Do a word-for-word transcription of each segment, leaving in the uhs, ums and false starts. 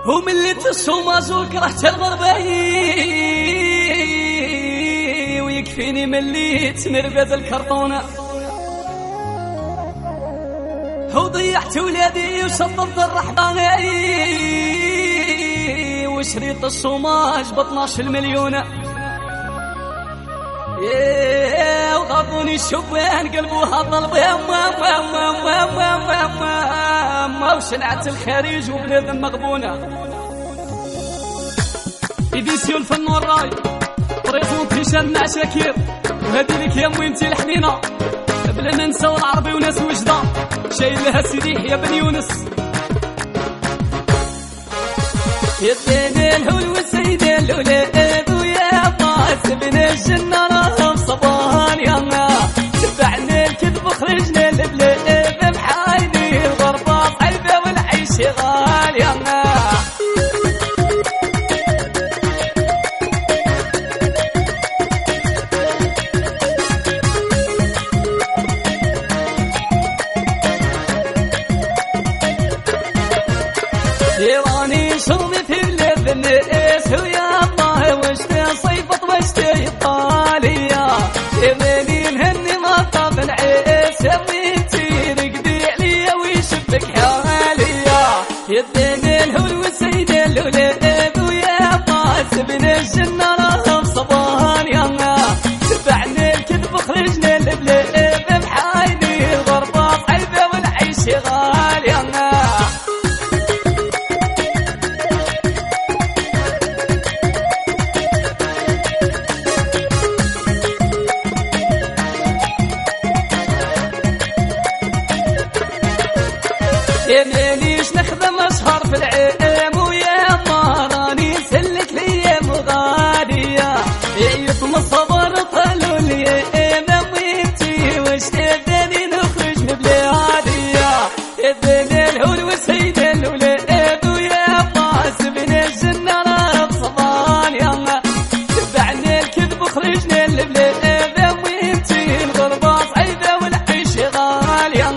ومليت الشوماج وكرهت الغرباي ويكفيني مليت مربد الكرتونة وضيعت ولادي وشطبت الرحضاني وشريط الشوماج باثناش مليون وغضوني الشبان قلبوها ضلب ما وشلعت الخارج وبلاد مغبونة إديسيون فن والراي بريزونت هشام مع شاكير وهادي لك يا موينتي الحنينة بلا ما نساو العربي وناس وجدة شايل لها سيدي يا بن يونس يا بني الهول والسيد الولاد ويا باس بن الجنة راهم صبان يا تبعني الكذب وخرجنا البلاد بحايني الغربة صعيبة والعيش غالي يا يراني شربي في بلاد الناس ويا الله وشتي صيفط وشتي إيطاليا يمني مهني ما طاب العيس وينتي رقدي عليا ويشبك حاليا يديني الهول والسيد الولاد ويا باس بن الجنة راهم صبان يا تبعني الكذب وخرجنا البلاد بحايني الغربة صعيبة والعيش غالي يا يميليش نخدم أسهر في العام ويا ما راني سلك ليام غادية يطم الصبر طلوا لي أنا وينتي واش تبداني نخرج من بلادية يدني الهول والسيد الولاد ويا باس بن الجنة راه صبان يا تبعني الكذب وخرجنا البلاد وينتي الغربة صعيبة والعيش غالي يا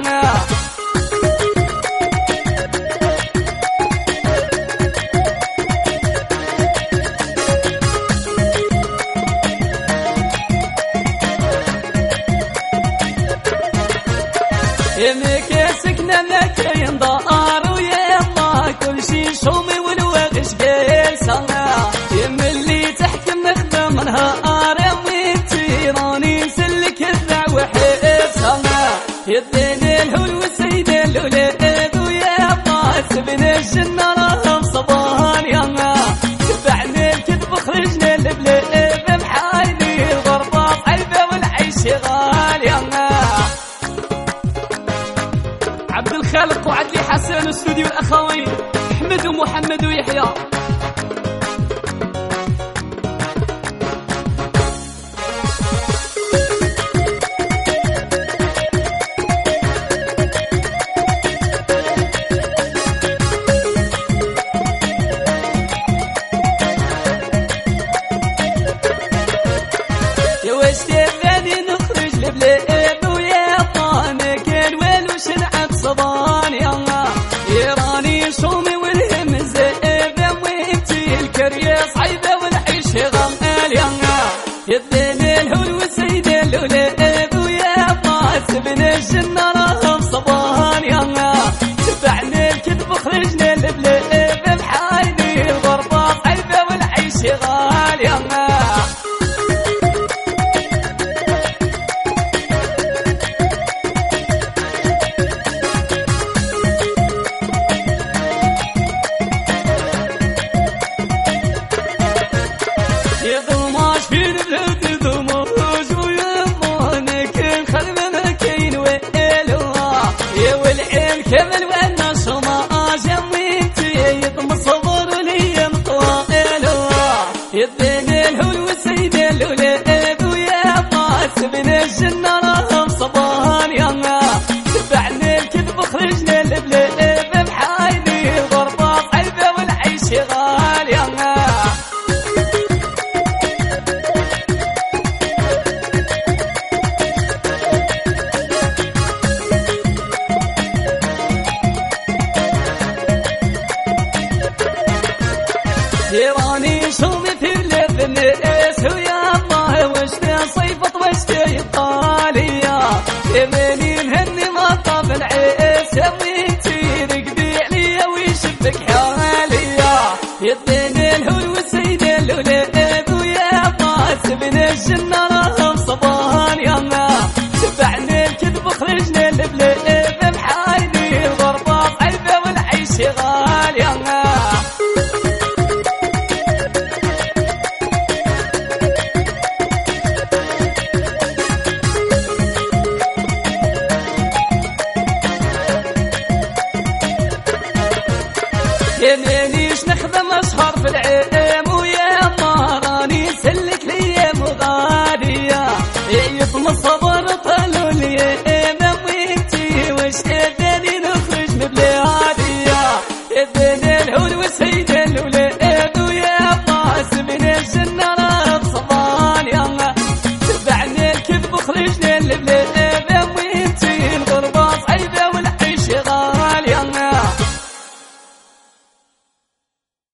يمك سكنة لك ينضار ويا الله كل شي شومي والوغش قيسا يم اللي تحكم نخدم نهار وينتي راني نسلك الذع وحيسا يديني الهول والسيد الولاد ويا باس بن الجنة راهم صبان يا تبعني الكذب وخرجنا البلاد بحايني الغربة صعيبة والعيش غالي يا عبد الخالق وعدلي حسن واستوديو الأخوين أحمد ومحمد ويحيى يا واش تباني نخرج لبلاد ويا طانك كان والو شنعت صبان يا يراني شومي والهم زيبة وينتي الكرية صعيبة والعيش غمال يا يديني الهول والسيد الولاد ويا باس بن الجنة راهم صبان يا تبعني الكذب وخرجنا البلاد بحايني الغربة صعيبة والعيش غالي يا يضماش في البلاد ضماش ويا مانك خلنا كاين ويلو يا والعين كمل وانا شماج وينتي يضم الصبر ليا مطويلو يديني الهول والسيد الولاد ويا باس بن الجنة راهم صبان يا تبعني الكذب وخرجنا البلاد بحايني الغربة صعيبة والعيش غالي يا يبي